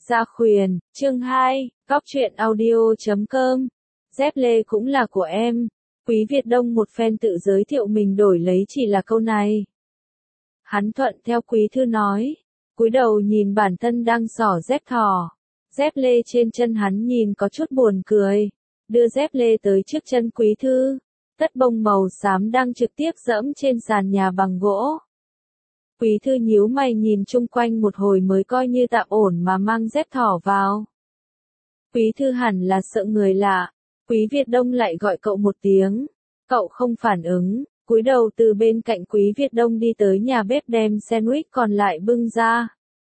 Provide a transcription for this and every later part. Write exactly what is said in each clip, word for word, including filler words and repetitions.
Gia Khuyển, chương hai, góc truyện audio chấm com. Dép lê cũng là của em. Quý Việt Đông một phen tự giới thiệu mình đổi lấy chỉ là câu này. Hắn thuận theo Quý Thư nói, cúi đầu nhìn bản thân đang xỏ dép thỏ. Dép lê trên chân hắn nhìn có chút buồn cười, đưa dép lê tới trước chân Quý Thư. Tất bông màu xám đang trực tiếp dẫm trên sàn nhà bằng gỗ. Quý Thư nhíu mày nhìn chung quanh một hồi mới coi như tạm ổn mà mang dép thỏ vào. Quý Thư hẳn là sợ người lạ. Quý Việt Đông lại gọi cậu một tiếng. Cậu không phản ứng, cúi đầu từ bên cạnh Quý Việt Đông đi tới nhà bếp đem sandwich còn lại bưng ra.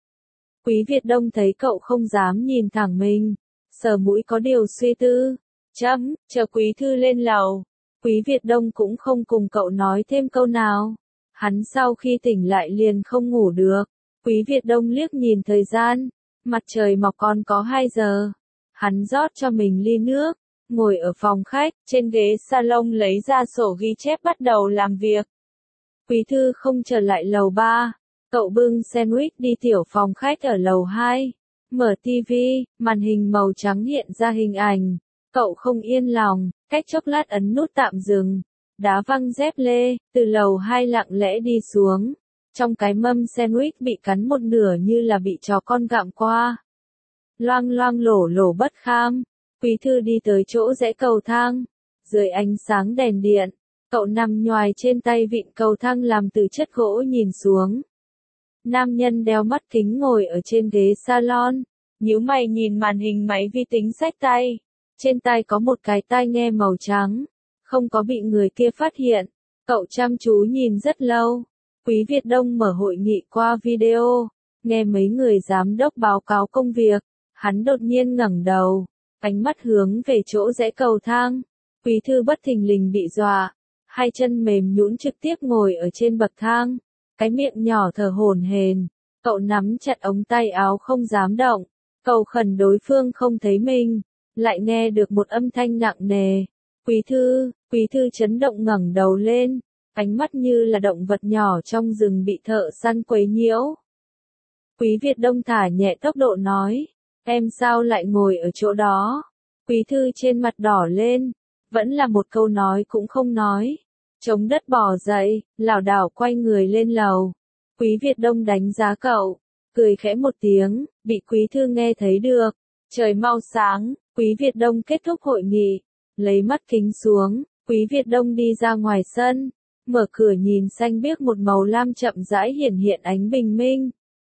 Quý Việt Đông thấy cậu không dám nhìn thẳng mình, sờ mũi có điều suy tư. Chấm, chờ Quý Thư lên lầu. Quý Việt Đông cũng không cùng cậu nói thêm câu nào. Hắn sau khi tỉnh lại liền không ngủ được. Quý Việt Đông liếc nhìn thời gian, mặt trời mọc còn có hai giờ. Hắn rót cho mình ly nước, ngồi ở phòng khách, trên ghế salon lấy ra sổ ghi chép bắt đầu làm việc. Quý Thư không trở lại lầu ba, cậu bưng sandwich đi tiểu phòng khách ở lầu hai. Mở tivi, màn hình màu trắng hiện ra hình ảnh. Cậu không yên lòng, cách chốc lát ấn nút tạm dừng. Đá văng dép lê, từ lầu hai lặng lẽ đi xuống. Trong cái mâm sandwich bị cắn một nửa như là bị chó con gặm qua. Loang loang lổ lổ bất kham. Quý Thư đi tới chỗ rẽ cầu thang. Dưới ánh sáng đèn điện, cậu nằm nhoài trên tay vịn cầu thang làm từ chất gỗ nhìn xuống. Nam nhân đeo mắt kính ngồi ở trên ghế salon, nhíu mày nhìn màn hình máy vi tính xách tay. Trên tay có một cái tai nghe màu trắng. Không có bị người kia phát hiện. Cậu chăm chú nhìn rất lâu. Quý Việt Đông mở hội nghị qua video, nghe mấy người giám đốc báo cáo công việc. Hắn đột nhiên ngẩng đầu, ánh mắt hướng về chỗ rẽ cầu thang. Quý Thư bất thình lình bị dọa, hai chân mềm nhũn trực tiếp ngồi ở trên bậc thang, cái miệng nhỏ thở hổn hển. Cậu nắm chặt ống tay áo không dám động, cầu khẩn đối phương không thấy mình, lại nghe được một âm thanh nặng nề. Quý Thư, Quý Thư chấn động ngẩng đầu lên, ánh mắt như là động vật nhỏ trong rừng bị thợ săn quấy nhiễu. Quý Việt Đông thả nhẹ tốc độ nói, em sao lại ngồi ở chỗ đó? Quý Thư trên mặt đỏ lên, vẫn là một câu nói cũng không nói. Chống đất bò dậy, lảo đảo quay người lên lầu. Quý Việt Đông đánh giá cậu, cười khẽ một tiếng, bị Quý Thư nghe thấy được. Trời mau sáng, Quý Việt Đông kết thúc hội nghị. Lấy mắt kính xuống, Quý Việt Đông đi ra ngoài sân, mở cửa nhìn xanh biếc một màu lam chậm rãi hiển hiện ánh bình minh.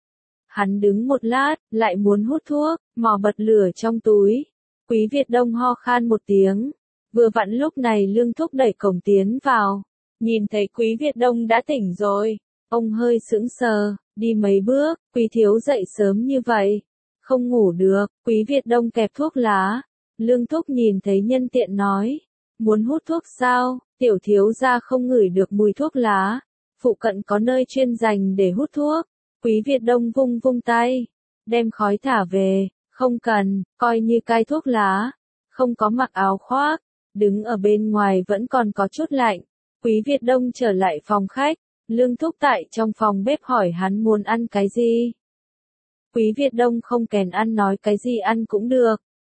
Hắn đứng một lát, lại muốn hút thuốc, mò bật lửa trong túi. Quý Việt Đông ho khan một tiếng. Vừa vặn lúc này Lương Thúc đẩy cổng tiến vào. Nhìn thấy Quý Việt Đông đã tỉnh rồi. Ông hơi sững sờ, đi mấy bước, Quý thiếu dậy sớm như vậy. Không ngủ được, Quý Việt Đông kẹp thuốc lá. Lương Thúc nhìn thấy nhân tiện nói, muốn hút thuốc sao? Tiểu thiếu gia không ngửi được mùi thuốc lá. Phụ cận có nơi chuyên dành để hút thuốc. Quý Việt Đông vung vung tay, đem khói thả về, không cần, coi như cai thuốc lá. Không có mặc áo khoác, đứng ở bên ngoài vẫn còn có chút lạnh. Quý Việt Đông trở lại phòng khách, Lương Thúc tại trong phòng bếp hỏi hắn muốn ăn cái gì. Quý Việt Đông không kèn ăn nói cái gì ăn cũng được.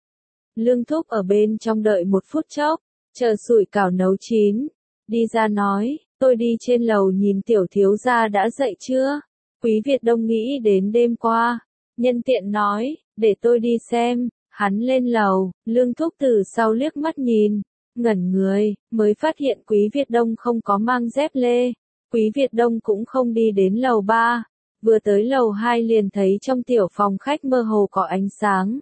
Lương Thúc ở bên trong đợi một phút chốc, chờ sủi cảo nấu chín, đi ra nói, tôi đi trên lầu nhìn tiểu thiếu gia đã dậy chưa? Quý Việt Đông nghĩ đến đêm qua, nhân tiện nói, để tôi đi xem. Hắn lên lầu, Lương Thúc từ sau liếc mắt nhìn, ngẩn người, mới phát hiện Quý Việt Đông không có mang dép lê. Quý Việt Đông cũng không đi đến lầu ba, vừa tới lầu hai liền thấy trong tiểu phòng khách mơ hồ có ánh sáng.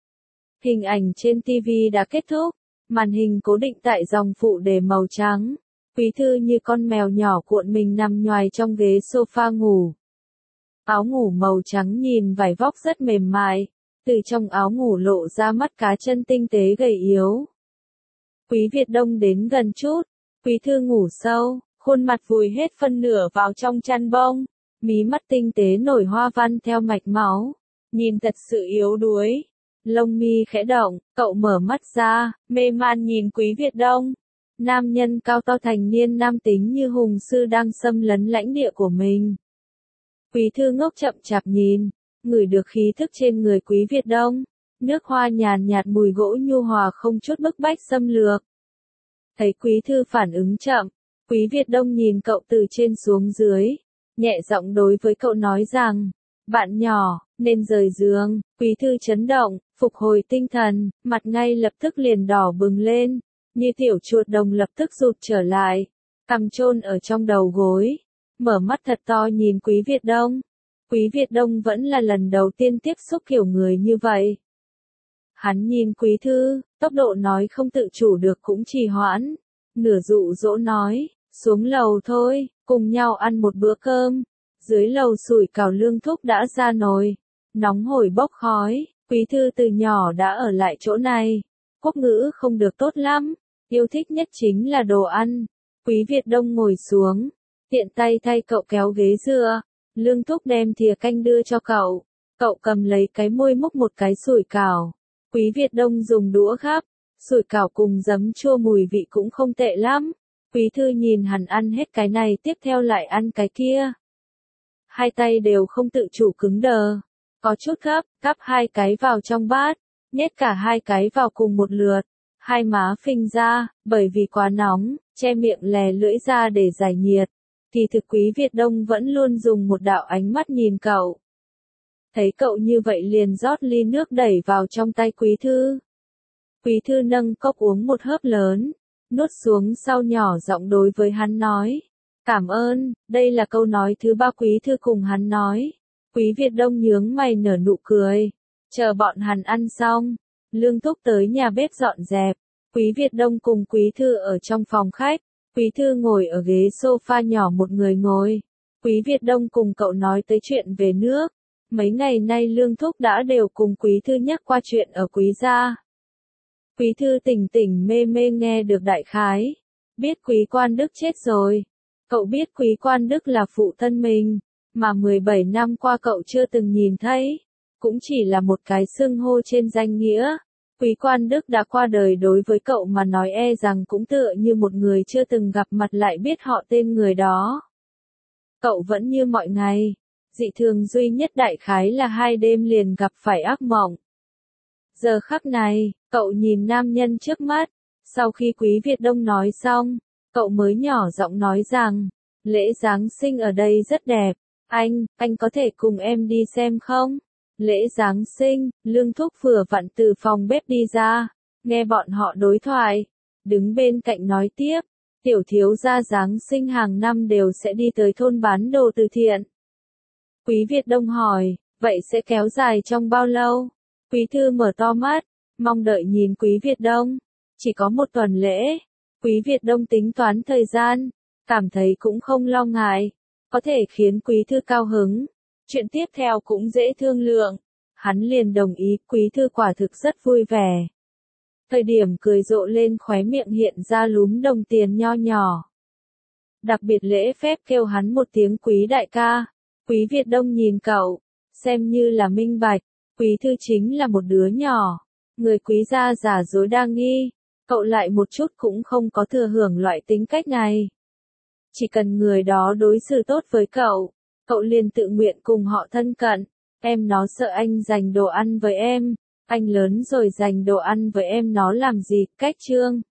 Hình ảnh trên tivi đã kết thúc, màn hình cố định tại dòng phụ đề màu trắng. Quý Thư như con mèo nhỏ cuộn mình nằm nhoài trong ghế sofa ngủ. Áo ngủ màu trắng nhìn vải vóc rất mềm mại, từ trong áo ngủ lộ ra mắt cá chân tinh tế gầy yếu. Quý Việt Đông đến gần chút, Quý Thư ngủ sâu, khuôn mặt vùi hết phân nửa vào trong chăn bông, mí mắt tinh tế nổi hoa văn theo mạch máu, nhìn thật sự yếu đuối. Lông mi khẽ động, cậu mở mắt ra, mê man nhìn Quý Việt Đông. Nam nhân cao to thành niên nam tính như hùng sư đang xâm lấn lãnh địa của mình. Quý Thư ngốc chậm chạp nhìn, ngửi được khí thức trên người Quý Việt Đông. Nước hoa nhàn nhạt mùi gỗ nhu hòa không chút bức bách xâm lược. Thấy Quý Thư phản ứng chậm, Quý Việt Đông nhìn cậu từ trên xuống dưới, nhẹ giọng đối với cậu nói rằng, bạn nhỏ, nên rời giường. Quý Thư chấn động, phục hồi tinh thần, mặt ngay lập tức liền đỏ bừng lên, như tiểu chuột đồng lập tức rụt trở lại, cằm chôn ở trong đầu gối, mở mắt thật to nhìn Quý Việt Đông. Quý Việt Đông vẫn là lần đầu tiên tiếp xúc kiểu người như vậy. Hắn nhìn Quý Thư, tốc độ nói không tự chủ được cũng trì hoãn, nửa dụ dỗ nói, xuống lầu thôi, cùng nhau ăn một bữa cơm. Dưới lầu sủi cảo Lương Thúc đã ra nồi, nóng hổi bốc khói. Quý Thư từ nhỏ đã ở lại chỗ này, quốc ngữ không được tốt lắm, yêu thích nhất chính là đồ ăn. Quý Việt Đông ngồi xuống, tiện tay thay cậu kéo ghế dựa, Lương Thúc đem thìa canh đưa cho cậu, cậu cầm lấy cái muôi múc một cái sủi cảo. Quý Việt Đông dùng đũa gắp, sủi cảo cùng giấm chua mùi vị cũng không tệ lắm. Quý Thư nhìn hắn ăn hết cái này tiếp theo lại ăn cái kia. Hai tay đều không tự chủ cứng đờ, có chút gấp, gắp hai cái vào trong bát, nhét cả hai cái vào cùng một lượt, hai má phình ra, bởi vì quá nóng, che miệng lè lưỡi ra để giải nhiệt. Kỳ thực Quý Việt Đông vẫn luôn dùng một đạo ánh mắt nhìn cậu. Thấy cậu như vậy liền rót ly nước đẩy vào trong tay Quý Thư. Quý Thư nâng cốc uống một hớp lớn, nuốt xuống sau nhỏ giọng đối với hắn nói. Cảm ơn, đây là câu nói thứ ba Quý Thư cùng hắn nói. Quý Việt Đông nhướng mày nở nụ cười. Chờ bọn hắn ăn xong, Lương Thúc tới nhà bếp dọn dẹp. Quý Việt Đông cùng Quý Thư ở trong phòng khách. Quý Thư ngồi ở ghế sofa nhỏ một người ngồi. Quý Việt Đông cùng cậu nói tới chuyện về nước. Mấy ngày nay Lương Thúc đã đều cùng Quý Thư nhắc qua chuyện ở Quý gia. Quý Thư tỉnh tỉnh mê mê nghe được đại khái. Biết Quý Quan Đức chết rồi. Cậu biết Quý Quan Đức là phụ thân mình, mà mười bảy năm qua cậu chưa từng nhìn thấy. Cũng chỉ là một cái xưng hô trên danh nghĩa. Quý Quan Đức đã qua đời đối với cậu mà nói e rằng cũng tựa như một người chưa từng gặp mặt lại biết họ tên người đó. Cậu vẫn như mọi ngày. Dị thường duy nhất đại khái là hai đêm liền gặp phải ác mộng. Giờ khắc này, cậu nhìn nam nhân trước mắt. Sau khi Quý Việt Đông nói xong, cậu mới nhỏ giọng nói rằng, lễ Giáng sinh ở đây rất đẹp. Anh, anh có thể cùng em đi xem không? Lễ Giáng sinh, Lương Thúc vừa vặn từ phòng bếp đi ra, nghe bọn họ đối thoại, đứng bên cạnh nói tiếp, tiểu thiếu gia Giáng sinh hàng năm đều sẽ đi tới thôn bán đồ từ thiện. Quý Việt Đông hỏi, vậy sẽ kéo dài trong bao lâu? Quý Thư mở to mắt, mong đợi nhìn Quý Việt Đông. Chỉ có một tuần lễ. Quý Việt Đông tính toán thời gian, cảm thấy cũng không lo ngại, có thể khiến Quý Thư cao hứng. Chuyện tiếp theo cũng dễ thương lượng. Hắn liền đồng ý, Quý Thư quả thực rất vui vẻ. Thời điểm cười rộ lên khóe miệng hiện ra lúm đồng tiền nho nhỏ. Đặc biệt lễ phép kêu hắn một tiếng Quý đại ca. Quý Việt Đông nhìn cậu, xem như là minh bạch, Quý Thư chính là một đứa nhỏ, người Quý gia giả dối đa nghi, cậu lại một chút cũng không có thừa hưởng loại tính cách này. Chỉ cần người đó đối xử tốt với cậu, cậu liền tự nguyện cùng họ thân cận. Em nó sợ anh dành đồ ăn với em, anh lớn rồi dành đồ ăn với em nó làm gì, cách chương.